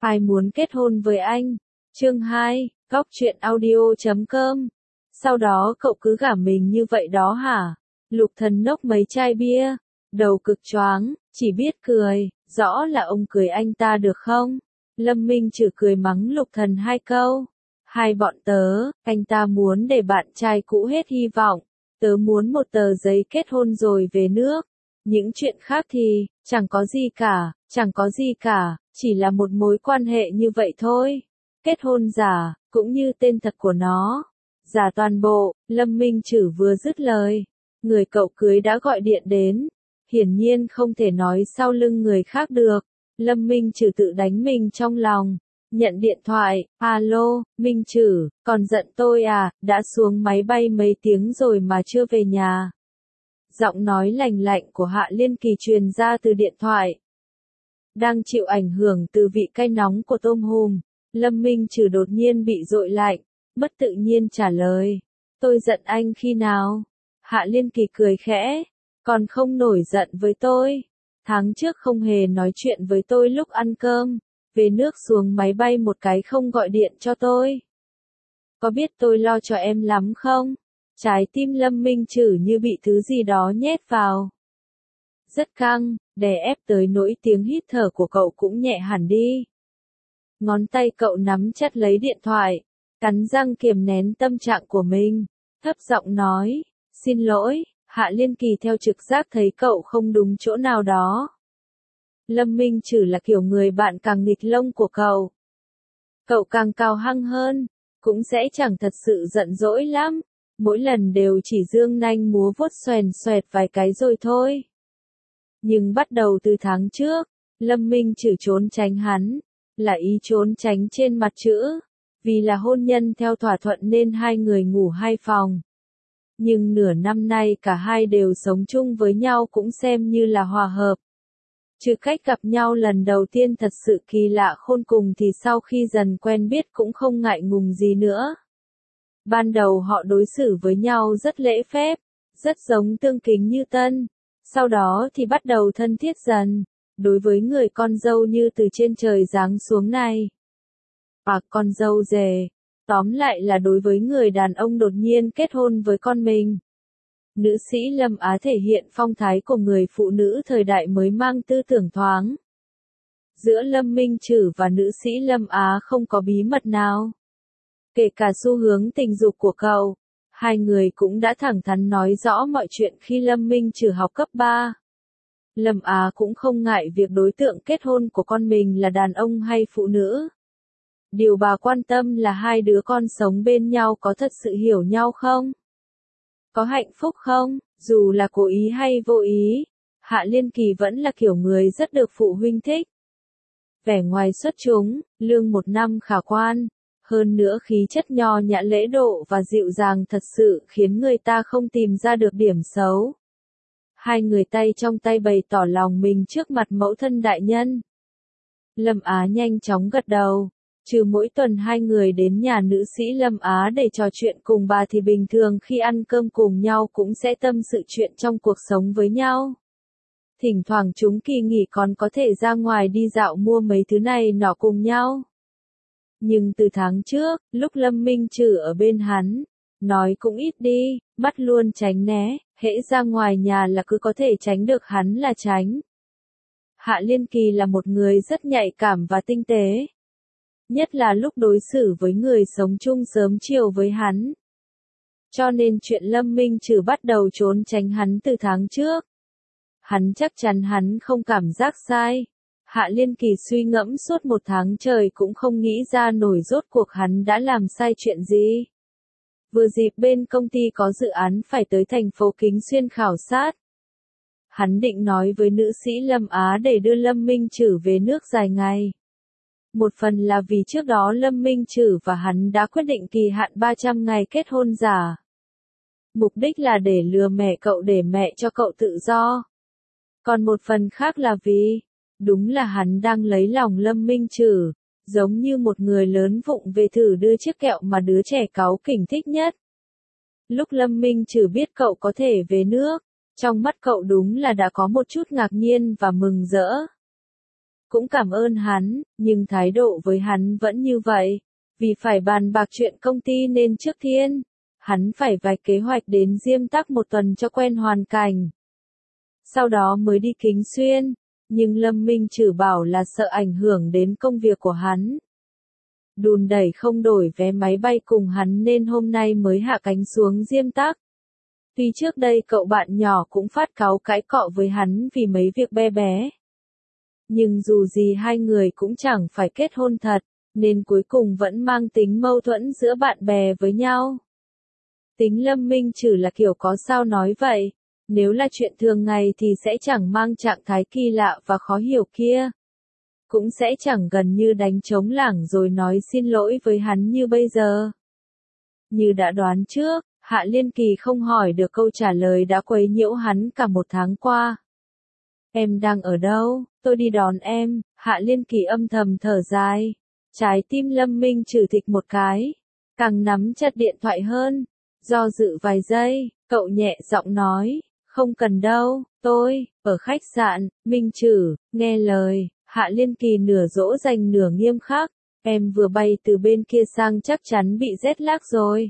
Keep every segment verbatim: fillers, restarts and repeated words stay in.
Ai muốn kết hôn với anh? Chương hai, Góc truyện audio chấm com. Sau đó cậu cứ gả mình như vậy đó hả? Lục Thần nốc mấy chai bia, đầu cực choáng, chỉ biết cười, rõ là ông cười anh ta được không? Lâm Minh Trừ cười mắng Lục Thần hai câu. Hai bọn tớ, anh ta muốn để bạn trai cũ hết hy vọng. Tớ muốn một tờ giấy kết hôn rồi về nước. Những chuyện khác thì, chẳng có gì cả, chẳng có gì cả, chỉ là một mối quan hệ như vậy thôi. Kết hôn giả, cũng như tên thật của nó. Giả toàn bộ, Lâm Minh Trừ vừa dứt lời. Người cậu cưới đã gọi điện đến. Hiển nhiên không thể nói sau lưng người khác được. Lâm Minh Trừ tự đánh mình trong lòng. Nhận điện thoại, alo, Minh Trừ, còn giận tôi à, đã xuống máy bay mấy tiếng rồi mà chưa về nhà. Giọng nói lành lạnh của Hạ Liên Kỳ truyền ra từ điện thoại. Đang chịu ảnh hưởng từ vị cay nóng của tôm hùm, Lâm Minh Trừ đột nhiên bị dội lạnh, mất tự nhiên trả lời. Tôi giận anh khi nào? Hạ Liên Kỳ cười khẽ, còn không nổi giận với tôi. Tháng trước không hề nói chuyện với tôi lúc ăn cơm, về nước xuống máy bay một cái không gọi điện cho tôi. Có biết tôi lo cho em lắm không? Trái tim Lâm Minh Trừ như bị thứ gì đó nhét vào. Rất căng, đè ép tới nỗi tiếng hít thở của cậu cũng nhẹ hẳn đi. Ngón tay cậu nắm chặt lấy điện thoại, cắn răng kiềm nén tâm trạng của mình, thấp giọng nói, xin lỗi. Hạ Liên Kỳ theo trực giác thấy cậu không đúng chỗ nào đó. Lâm Minh Trừ là kiểu người bạn càng nghịch lông của cậu. Cậu càng cào hăng hơn, cũng sẽ chẳng thật sự giận dỗi lắm. Mỗi lần đều chỉ giương nanh múa vuốt xoèn xoẹt vài cái rồi thôi. Nhưng bắt đầu từ tháng trước, Lâm Minh Trừ trốn tránh hắn, là ý trốn tránh trên mặt chữ. Vì là hôn nhân theo thỏa thuận nên hai người ngủ hai phòng. Nhưng nửa năm nay cả hai đều sống chung với nhau cũng xem như là hòa hợp. Trừ cách gặp nhau lần đầu tiên thật sự kỳ lạ khôn cùng thì sau khi dần quen biết cũng không ngại ngùng gì nữa. Ban đầu họ đối xử với nhau rất lễ phép, rất giống tương kính như tân. Sau đó thì bắt đầu thân thiết dần, đối với người con dâu như từ trên trời giáng xuống này. À, con dâu rể. Tóm lại là đối với người đàn ông đột nhiên kết hôn với con mình. Nữ sĩ Lâm Á thể hiện phong thái của người phụ nữ thời đại mới mang tư tưởng thoáng. Giữa Lâm Minh Trừ và nữ sĩ Lâm Á không có bí mật nào. Kể cả xu hướng tình dục của cậu, hai người cũng đã thẳng thắn nói rõ mọi chuyện khi Lâm Minh Trừ học cấp ba. Lâm Á cũng không ngại việc đối tượng kết hôn của con mình là đàn ông hay phụ nữ. Điều bà quan tâm là hai đứa con sống bên nhau có thật sự hiểu nhau không? Có hạnh phúc không? Dù là cố ý hay vô ý, Hạ Liên Kỳ vẫn là kiểu người rất được phụ huynh thích. Vẻ ngoài xuất chúng, lương một năm khả quan, hơn nữa khí chất nho nhã lễ độ và dịu dàng thật sự khiến người ta không tìm ra được điểm xấu. Hai người tay trong tay bày tỏ lòng mình trước mặt mẫu thân đại nhân. Lâm Á nhanh chóng gật đầu. Trừ mỗi tuần hai người đến nhà nữ sĩ Lâm Á để trò chuyện cùng bà thì bình thường khi ăn cơm cùng nhau cũng sẽ tâm sự chuyện trong cuộc sống với nhau. Thỉnh thoảng chúng kỳ nghỉ còn có thể ra ngoài đi dạo mua mấy thứ này nọ cùng nhau. Nhưng từ tháng trước, lúc Lâm Minh Trừ ở bên hắn, nói cũng ít đi, bắt luôn tránh né, hễ ra ngoài nhà là cứ có thể tránh được hắn là tránh. Hạ Liên Kỳ là một người rất nhạy cảm và tinh tế. Nhất là lúc đối xử với người sống chung sớm chiều với hắn. Cho nên chuyện Lâm Minh Trừ bắt đầu trốn tránh hắn từ tháng trước. Hắn chắc chắn hắn không cảm giác sai. Hạ Liên Kỳ suy ngẫm suốt một tháng trời cũng không nghĩ ra nổi rốt cuộc hắn đã làm sai chuyện gì. Vừa dịp bên công ty có dự án phải tới thành phố Kính Xuyên khảo sát. Hắn định nói với nữ sĩ Lâm Á để đưa Lâm Minh Trừ về nước dài ngày. Một phần là vì trước đó Lâm Minh Trừ và hắn đã quyết định kỳ hạn ba trăm ngày kết hôn giả. Mục đích là để lừa mẹ cậu để mẹ cho cậu tự do. Còn một phần khác là vì, đúng là hắn đang lấy lòng Lâm Minh Trừ, giống như một người lớn vụng về thử đưa chiếc kẹo mà đứa trẻ cáu kỉnh thích nhất. Lúc Lâm Minh Trừ biết cậu có thể về nước, trong mắt cậu đúng là đã có một chút ngạc nhiên và mừng rỡ. cũng cảm ơn hắn, nhưng thái độ với hắn vẫn như vậy. Vì phải bàn bạc chuyện công ty nên trước tiên, hắn phải vạch kế hoạch đến Diêm Tắc một tuần cho quen hoàn cảnh. Sau đó mới đi Kính Xuyên, nhưng Lâm Minh Trừ bảo là sợ ảnh hưởng đến công việc của hắn. Đùn đẩy không đổi vé máy bay cùng hắn nên hôm nay mới hạ cánh xuống Diêm Tắc. Tuy trước đây cậu bạn nhỏ cũng phát cáu cãi cọ với hắn vì mấy việc bé bé. Nhưng dù gì hai người cũng chẳng phải kết hôn thật, nên cuối cùng vẫn mang tính mâu thuẫn giữa bạn bè với nhau. Tính Lâm Minh Trừ là kiểu có sao nói vậy, nếu là chuyện thường ngày thì sẽ chẳng mang trạng thái kỳ lạ và khó hiểu kia. Cũng sẽ chẳng gần như đánh trống lảng rồi nói xin lỗi với hắn như bây giờ. Như đã đoán trước, Hạ Liên Kỳ không hỏi được câu trả lời đã quấy nhiễu hắn cả một tháng qua. Em đang ở đâu? Tôi đi đón em. Hạ Liên Kỳ âm thầm thở dài. Trái tim Lâm Minh Trừ thịch một cái. Càng nắm chặt điện thoại hơn. Do dự vài giây, cậu nhẹ giọng nói. Không cần đâu, tôi, ở khách sạn. Minh Trừ, nghe lời. Hạ Liên Kỳ nửa dỗ dành nửa nghiêm khắc. Em vừa bay từ bên kia sang chắc chắn bị jet lag rồi.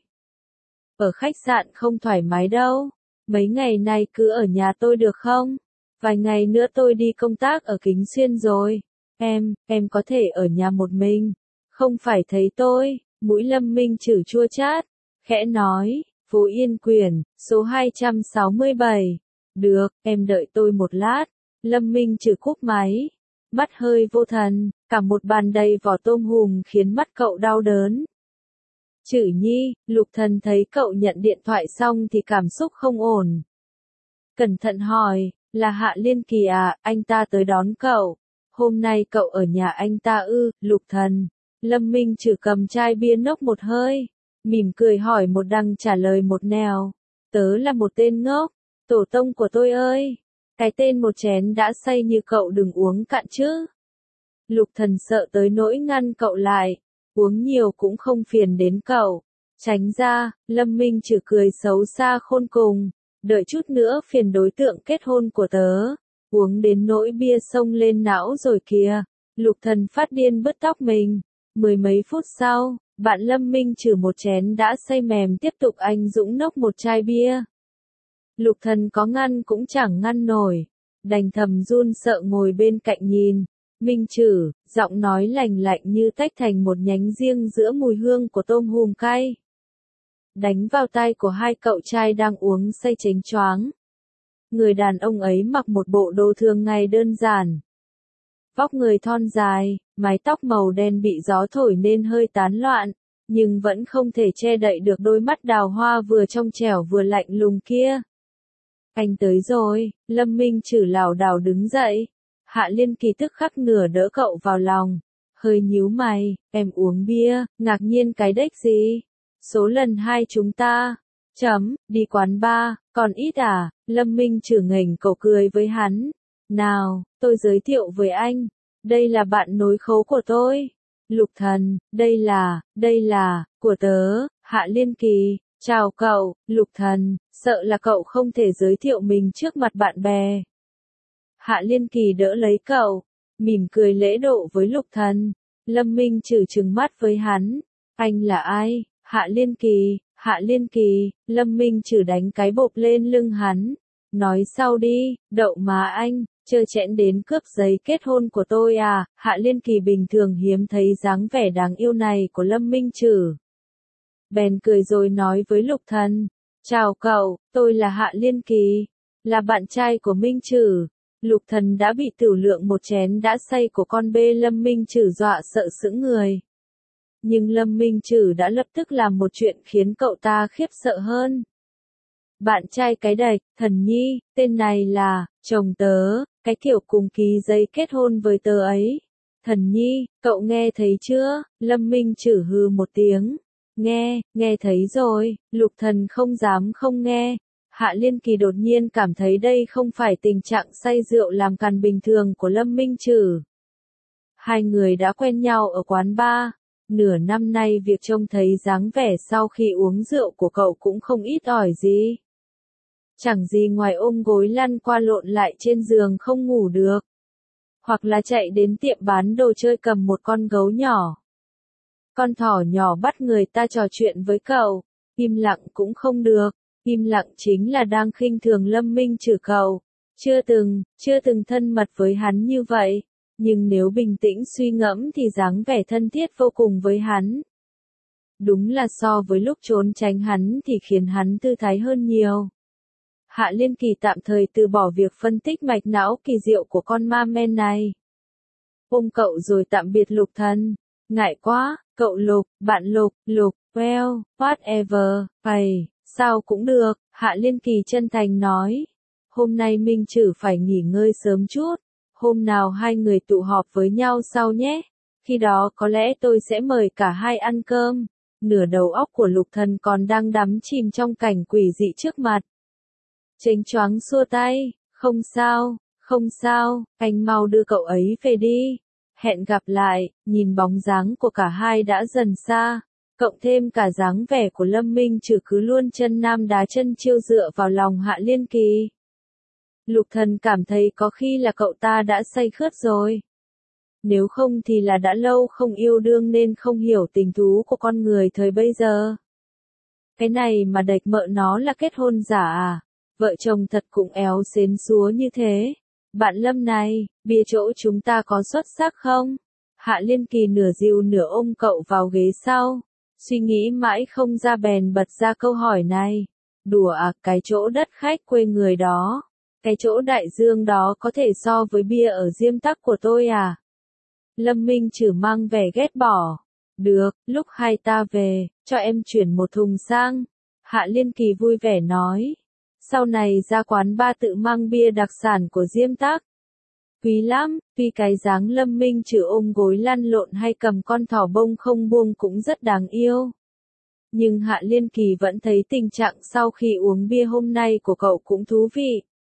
Ở khách sạn không thoải mái đâu. Mấy ngày nay cứ ở nhà tôi được không? Vài ngày nữa tôi đi công tác ở Kính Xuyên rồi. Em, em có thể ở nhà một mình. Không phải thấy tôi. Mũi Lâm Minh Trừ chua chát. Khẽ nói, Phú Yên Quyền, số hai trăm sáu mươi bảy. Được, em đợi tôi một lát. Lâm Minh Trừ cúp máy. Mắt hơi vô thần, cả một bàn đầy vỏ tôm hùm khiến mắt cậu đau đớn. Trừ Nhi, Lục Thần thấy cậu nhận điện thoại xong thì cảm xúc không ổn. Cẩn thận hỏi, là Hạ Liên Kỳ à, anh ta tới đón cậu. Hôm nay cậu ở nhà anh ta ư, Lục Thần. Lâm Minh Trừ cầm chai bia nốc một hơi, mỉm cười hỏi một đằng trả lời một nẻo. Tớ là một tên ngốc, tổ tông của tôi ơi. Cái tên một chén đã say như cậu đừng uống cạn chứ. Lục Thần sợ tới nỗi ngăn cậu lại. Uống nhiều cũng không phiền đến cậu. Tránh ra, Lâm Minh Trừ cười xấu xa khôn cùng. Đợi chút nữa phiền đối tượng kết hôn của tớ. Uống đến nỗi bia xông lên não rồi kìa. Lục Thần phát điên bứt tóc mình. Mười mấy phút sau, bạn Lâm Minh Trừ một chén đã say mềm tiếp tục anh dũng nốc một chai bia. Lục Thần có ngăn cũng chẳng ngăn nổi. Đành thầm run sợ ngồi bên cạnh nhìn. Minh Trừ, giọng nói lành lạnh như tách thành một nhánh riêng giữa mùi hương của tôm hùm cay. Đánh vào tai của hai cậu trai đang uống say chánh choáng. Người đàn ông ấy mặc một bộ đồ thường ngày đơn giản. Vóc người thon dài, mái tóc màu đen bị gió thổi nên hơi tán loạn, nhưng vẫn không thể che đậy được đôi mắt đào hoa vừa trong trẻo vừa lạnh lùng kia. Anh tới rồi, Lâm Minh Trừ lảo đảo đứng dậy. Hạ Liên Kỳ tức khắc nửa đỡ cậu vào lòng. Hơi nhíu mày, em uống bia, ngạc nhiên cái đếch gì? Số lần hai chúng ta, chấm, đi quán bar, còn ít à? Lâm Minh Trừ nghềnh cậu cười với hắn. Nào, tôi giới thiệu với anh. Đây là bạn nối khố của tôi. Lục Thần, đây là, đây là, của tớ, Hạ Liên Kỳ. Chào cậu, Lục Thần, sợ là cậu không thể giới thiệu mình trước mặt bạn bè. Hạ Liên Kỳ đỡ lấy cậu, mỉm cười lễ độ với Lục Thần. Lâm Minh Trừ trừng mắt với hắn. Anh là ai? Hạ Liên Kỳ, Hạ Liên Kỳ. Lâm Minh Trừ đánh cái bộp lên lưng hắn. Nói sau đi, đậu má anh, trơ trẽn đến cướp giấy kết hôn của tôi à? Hạ Liên Kỳ bình thường hiếm thấy dáng vẻ đáng yêu này của Lâm Minh Trừ. Bèn cười rồi nói với Lục Thần. Chào cậu, tôi là Hạ Liên Kỳ, là bạn trai của Minh Trừ. Lục Thần đã bị tửu lượng một chén đã say của con bê Lâm Minh Trừ dọa sợ sững người. Nhưng Lâm Minh Trừ đã lập tức làm một chuyện khiến cậu ta khiếp sợ hơn. Bạn trai cái đạch, Thần Nhi, tên này là, chồng tớ, cái kiểu cùng ký giấy kết hôn với tớ ấy. Thần Nhi, cậu nghe thấy chưa? Lâm Minh Trừ hừ một tiếng. Nghe, nghe thấy rồi, Lục Thần không dám không nghe. Hạ Liên Kỳ đột nhiên cảm thấy đây không phải tình trạng say rượu làm càn bình thường của Lâm Minh Trừ. Hai người đã quen nhau ở quán bar. Nửa năm nay việc trông thấy dáng vẻ sau khi uống rượu của cậu cũng không ít ỏi gì. Chẳng gì ngoài ôm gối lăn qua lộn lại trên giường không ngủ được. Hoặc là chạy đến tiệm bán đồ chơi cầm một con gấu nhỏ. Con thỏ nhỏ bắt người ta trò chuyện với cậu, im lặng cũng không được, im lặng chính là đang khinh thường Lâm Minh Trừ cậu. Chưa từng, chưa từng thân mật với hắn như vậy, nhưng nếu bình tĩnh suy ngẫm thì dáng vẻ thân thiết vô cùng với hắn. Đúng là so với lúc trốn tránh hắn thì khiến hắn thư thái hơn nhiều. Hạ Liên Kỳ tạm thời từ bỏ việc phân tích mạch não kỳ diệu của con ma men này. Ôm cậu rồi tạm biệt Lục Thần. Ngại quá, cậu Lục, bạn Lục, Lục, well, whatever, bày, sao cũng được, Hạ Liên Kỳ chân thành nói. Hôm nay Minh Trử phải nghỉ ngơi sớm chút, hôm nào hai người tụ họp với nhau sau nhé, khi đó có lẽ tôi sẽ mời cả hai ăn cơm. Nửa đầu óc của Lục Thần còn đang đắm chìm trong cảnh quỷ dị trước mặt. Chênh choáng xua tay, không sao, không sao, anh mau đưa cậu ấy về đi. Hẹn gặp lại, nhìn bóng dáng của cả hai đã dần xa, cộng thêm cả dáng vẻ của Lâm Minh Trừ cứ luôn chân nam đá chân chiêu dựa vào lòng Hạ Liên Kỳ. Lục Thần cảm thấy có khi là cậu ta đã say khướt rồi. Nếu không thì là đã lâu không yêu đương nên không hiểu tình thú của con người thời bây giờ. Cái này mà đệch mợ nó là kết hôn giả à? Vợ chồng thật cũng éo xến xúa như thế. Bạn Lâm này, bia chỗ chúng ta có xuất sắc không? Hạ Liên Kỳ nửa dìu nửa ôm cậu vào ghế sau. Suy nghĩ mãi không ra bèn bật ra câu hỏi này. Đùa à, cái chỗ đất khách quê người đó. Cái chỗ đại dương đó có thể so với bia ở Diêm Tắc của tôi à? Lâm Minh Trử mang vẻ ghét bỏ. Được, lúc hai ta về, cho em chuyển một thùng sang. Hạ Liên Kỳ vui vẻ nói. Sau này ra quán ba tự mang bia đặc sản của Diêm Tắc. Quý lắm, tuy cái dáng Lâm Minh Trử ôm gối lăn lộn hay cầm con thỏ bông không buông cũng rất đáng yêu. Nhưng Hạ Liên Kỳ vẫn thấy tình trạng sau khi uống bia hôm nay của cậu cũng thú vị.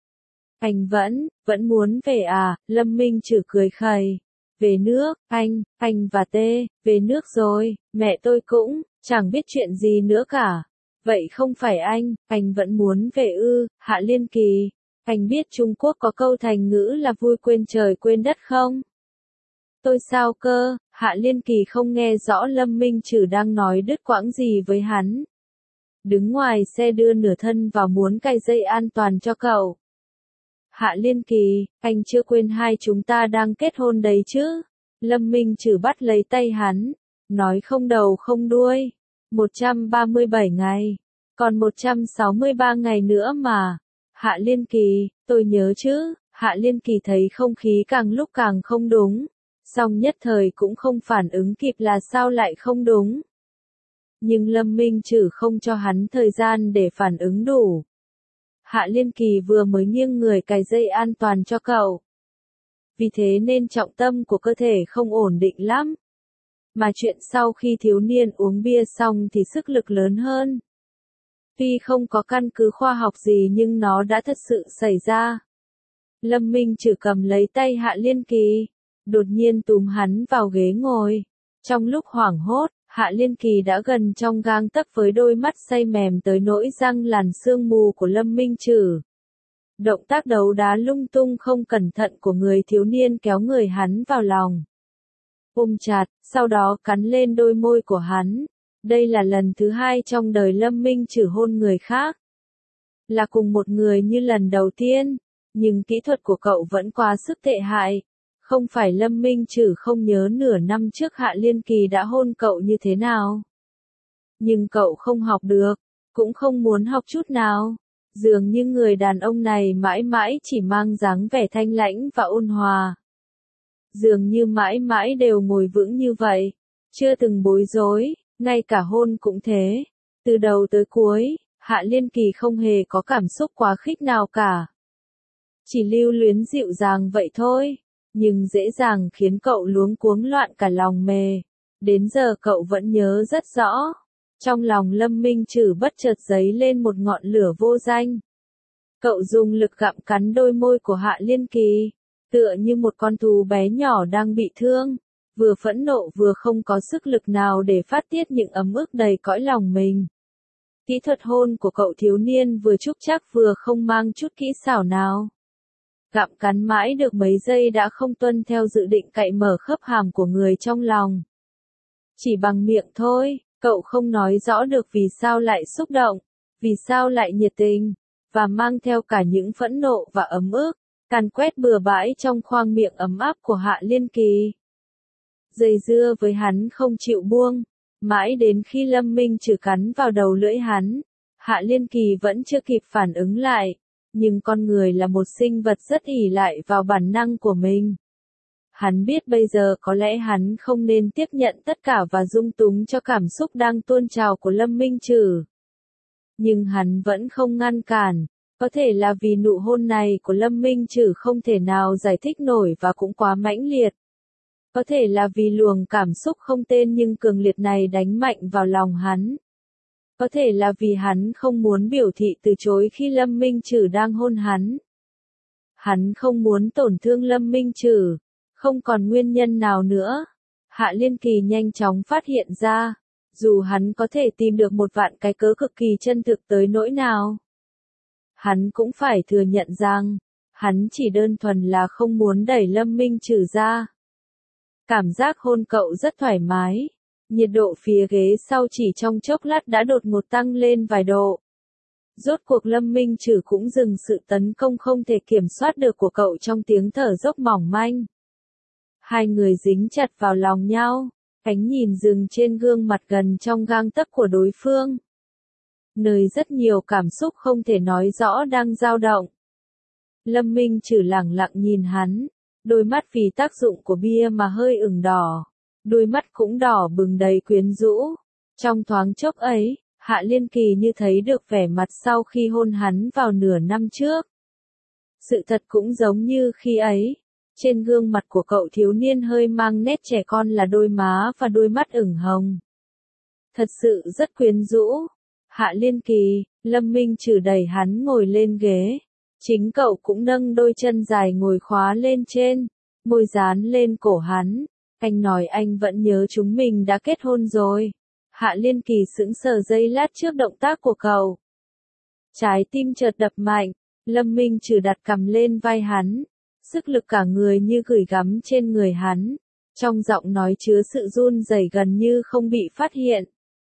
Anh vẫn, vẫn muốn về à, Lâm Minh Trử cười khẩy. Về nước, anh, anh và Tê, về nước rồi, mẹ tôi cũng, chẳng biết chuyện gì nữa cả. Vậy không phải anh, anh vẫn muốn về ư, Hạ Liên Kỳ. Anh biết Trung Quốc có câu thành ngữ là vui quên trời quên đất không? Tôi sao cơ, Hạ Liên Kỳ không nghe rõ Lâm Minh Trử đang nói đứt quãng gì với hắn. Đứng ngoài xe đưa nửa thân vào muốn cài dây an toàn cho cậu. Hạ Liên Kỳ, anh chưa quên hai chúng ta đang kết hôn đấy chứ? Lâm Minh Trử bắt lấy tay hắn, nói không đầu không đuôi. một trăm ba mươi bảy ngày, còn một trăm sáu mươi ba ngày nữa mà. Hạ Liên Kỳ, tôi nhớ chứ, Hạ Liên Kỳ thấy không khí càng lúc càng không đúng, song nhất thời cũng không phản ứng kịp là sao lại không đúng. Nhưng Lâm Minh Trử không cho hắn thời gian để phản ứng đủ. Hạ Liên Kỳ vừa mới nghiêng người cài dây an toàn cho cậu. Vì thế nên trọng tâm của cơ thể không ổn định lắm. Mà chuyện sau khi thiếu niên uống bia xong thì sức lực lớn hơn. Tuy không có căn cứ khoa học gì nhưng nó đã thật sự xảy ra. Lâm Minh Trử cầm lấy tay Hạ Liên Kỳ, đột nhiên túm hắn vào ghế ngồi. Trong lúc hoảng hốt, Hạ Liên Kỳ đã gần trong gang tấc với đôi mắt say mềm tới nỗi răng làn sương mù của Lâm Minh Trử. Động tác đấu đá lung tung không cẩn thận của người thiếu niên kéo người hắn vào lòng. Ôm chặt, sau đó cắn lên đôi môi của hắn. Đây là lần thứ hai trong đời Lâm Minh Trử hôn người khác. Là cùng một người như lần đầu tiên, nhưng kỹ thuật của cậu vẫn quá sức tệ hại. Không phải Lâm Minh Trử không nhớ nửa năm trước Hạ Liên Kỳ đã hôn cậu như thế nào. Nhưng cậu không học được, cũng không muốn học chút nào. Dường như người đàn ông này mãi mãi chỉ mang dáng vẻ thanh lãnh và ôn hòa. Dường như mãi mãi đều ngồi vững như vậy, chưa từng bối rối, ngay cả hôn cũng thế. Từ đầu tới cuối, Hạ Liên Kỳ không hề có cảm xúc quá khích nào cả. Chỉ lưu luyến dịu dàng vậy thôi, nhưng dễ dàng khiến cậu luống cuống loạn cả lòng mề. Đến giờ cậu vẫn nhớ rất rõ. Trong lòng Lâm Minh Trử bất chợt dấy lên một ngọn lửa vô danh. Cậu dùng lực gặm cắn đôi môi của Hạ Liên Kỳ, tựa như một con thú bé nhỏ đang bị thương, vừa phẫn nộ vừa không có sức lực nào để phát tiết những ấm ức đầy cõi lòng mình. Kỹ thuật hôn của cậu thiếu niên vừa trúc chắc vừa không mang chút kỹ xảo nào. gặm cắn mãi được mấy giây đã không tuân theo dự định cạy mở khớp hàm của người trong lòng. Chỉ bằng miệng thôi, cậu không nói rõ được vì sao lại xúc động, vì sao lại nhiệt tình, và mang theo cả những phẫn nộ và ấm ức, càn quét bừa bãi trong khoang miệng ấm áp của Hạ Liên Kỳ. Dây dưa với hắn không chịu buông, mãi đến khi Lâm Minh Trừ cắn vào đầu lưỡi hắn, Hạ Liên Kỳ vẫn chưa kịp phản ứng lại, nhưng con người là một sinh vật rất ỷ lại vào bản năng của mình. Hắn biết bây giờ có lẽ hắn không nên tiếp nhận tất cả và dung túng cho cảm xúc đang tuôn trào của Lâm Minh Trừ. Nhưng hắn vẫn không ngăn cản, có thể là vì nụ hôn này của Lâm Minh Trừ không thể nào giải thích nổi và cũng quá mãnh liệt. Có thể là vì luồng cảm xúc không tên nhưng cường liệt này đánh mạnh vào lòng hắn. Có thể là vì hắn không muốn biểu thị từ chối khi Lâm Minh Trừ đang hôn hắn. Hắn không muốn tổn thương Lâm Minh Trừ, không còn nguyên nhân nào nữa. Hạ Liên Kỳ nhanh chóng phát hiện ra, dù hắn có thể tìm được một vạn cái cớ cực kỳ chân thực tới nỗi nào. Hắn cũng phải thừa nhận rằng, hắn chỉ đơn thuần là không muốn đẩy Lâm Minh Trừ ra. Cảm giác hôn cậu rất thoải mái. Nhiệt độ phía ghế sau chỉ trong chốc lát đã đột ngột tăng lên vài độ. Rốt cuộc Lâm Minh Trừ cũng dừng sự tấn công không thể kiểm soát được của cậu trong tiếng thở dốc mỏng manh. Hai người dính chặt vào lòng nhau, ánh nhìn dừng trên gương mặt gần trong gang tấc của đối phương. Nơi rất nhiều cảm xúc không thể nói rõ đang dao động. Lâm Minh Trừ lẳng lặng nhìn hắn, đôi mắt vì tác dụng của bia mà hơi ửng đỏ. Đôi mắt cũng đỏ bừng đầy quyến rũ. Trong thoáng chốc ấy, Hạ Liên Kỳ như thấy được vẻ mặt sau khi hôn hắn vào nửa năm trước. Sự thật cũng giống như khi ấy. Trên gương mặt của cậu thiếu niên hơi mang nét trẻ con là đôi má và đôi mắt ửng hồng. Thật sự rất quyến rũ. Hạ Liên Kỳ, Lâm Minh Trừ đẩy hắn ngồi lên ghế. Chính cậu cũng nâng đôi chân dài ngồi khóa lên trên, môi dán lên cổ hắn. Anh nói anh vẫn nhớ chúng mình đã kết hôn rồi. Hạ Liên Kỳ sững sờ giây lát trước động tác của cậu. Trái tim chợt đập mạnh, Lâm Minh Trừ đặt cằm lên vai hắn. Sức lực cả người như gửi gắm trên người hắn. Trong giọng nói chứa sự run rẩy gần như không bị phát hiện.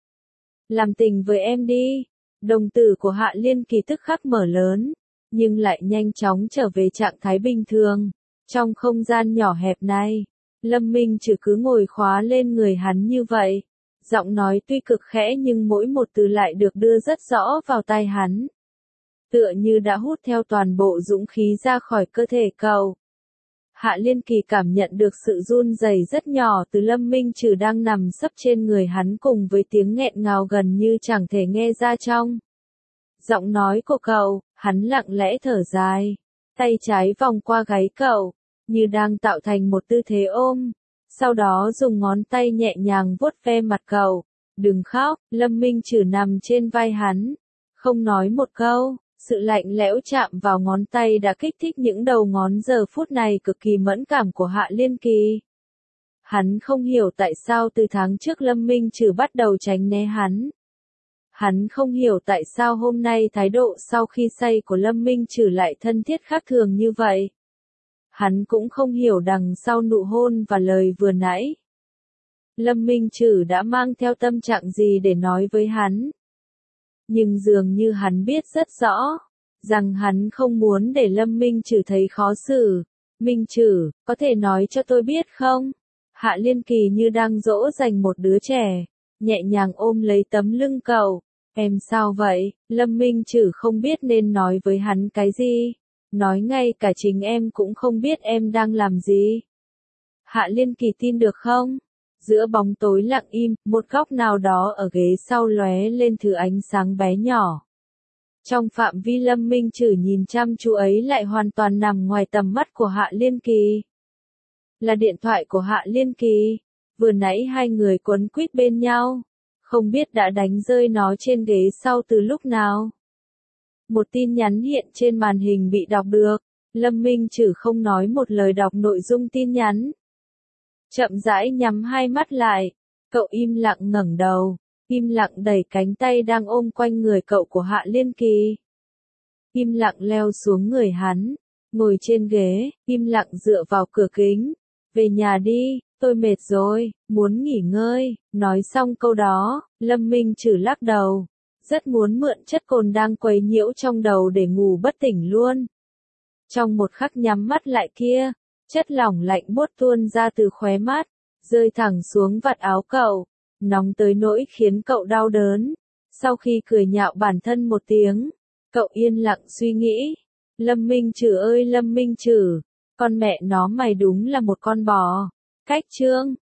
Làm tình với em đi. Đồng tử của Hạ Liên Kỳ tức khắc mở lớn, nhưng lại nhanh chóng trở về trạng thái bình thường. Trong không gian nhỏ hẹp này, Lâm Minh Trừ cứ ngồi khóa lên người hắn như vậy. Giọng nói tuy cực khẽ nhưng mỗi một từ lại được đưa rất rõ vào tai hắn. Tựa như đã hút theo toàn bộ dũng khí ra khỏi cơ thể cậu. Hạ Liên Kỳ cảm nhận được sự run rẩy rất nhỏ từ Lâm Minh Trừ đang nằm sấp trên người hắn cùng với tiếng nghẹn ngào gần như chẳng thể nghe ra trong giọng nói của cậu. Hắn lặng lẽ thở dài, tay trái vòng qua gáy cậu, như đang tạo thành một tư thế ôm. Sau đó dùng ngón tay nhẹ nhàng vuốt ve mặt cậu. Đừng khóc, Lâm Minh Trừ nằm trên vai hắn, không nói một câu. Sự lạnh lẽo chạm vào ngón tay đã kích thích những đầu ngón giờ phút này cực kỳ mẫn cảm của Hạ Liên Kỳ. Hắn không hiểu tại sao từ tháng trước Lâm Minh Trừ bắt đầu tránh né hắn. Hắn không hiểu tại sao hôm nay thái độ sau khi say của Lâm Minh Trừ lại thân thiết khác thường như vậy. Hắn cũng không hiểu đằng sau nụ hôn và lời vừa nãy. Lâm Minh Trừ đã mang theo tâm trạng gì để nói với hắn. Nhưng dường như hắn biết rất rõ, rằng hắn không muốn để Lâm Minh Trừ thấy khó xử. Minh Trừ, có thể nói cho tôi biết không? Hạ Liên Kỳ như đang dỗ dành một đứa trẻ, nhẹ nhàng ôm lấy tấm lưng cậu. Em sao vậy? Lâm Minh Trừ không biết nên nói với hắn cái gì. Nói ngay cả chính em cũng không biết em đang làm gì. Hạ Liên Kỳ tin được không? Giữa bóng tối lặng im, một góc nào đó ở ghế sau lóe lên thứ ánh sáng bé nhỏ. Trong phạm vi Lâm Minh Trừ nhìn chăm chú ấy lại hoàn toàn nằm ngoài tầm mắt của Hạ Liên Kỳ. Là điện thoại của Hạ Liên Kỳ. Vừa nãy hai người quấn quýt bên nhau, không biết đã đánh rơi nó trên ghế sau từ lúc nào. Một tin nhắn hiện trên màn hình bị đọc được. Lâm Minh Trừ không nói một lời đọc nội dung tin nhắn. Chậm rãi nhắm hai mắt lại, cậu im lặng ngẩng đầu, im lặng đẩy cánh tay đang ôm quanh người cậu của Hạ Liên Kỳ. Im lặng leo xuống người hắn, ngồi trên ghế, im lặng dựa vào cửa kính. Về nhà đi, tôi mệt rồi, muốn nghỉ ngơi. Nói xong câu đó, Lâm Minh Trừ lắc đầu. Rất muốn mượn chất cồn đang quấy nhiễu trong đầu để ngủ bất tỉnh luôn. Trong một khắc nhắm mắt lại kia, chất lỏng lạnh buốt tuôn ra từ khóe mắt, rơi thẳng xuống vạt áo cậu, nóng tới nỗi khiến cậu đau đớn. Sau khi cười nhạo bản thân một tiếng, cậu yên lặng suy nghĩ. Lâm Minh Trừ ơi Lâm Minh Trừ, con mẹ nó mày đúng là một con bò. Cách chương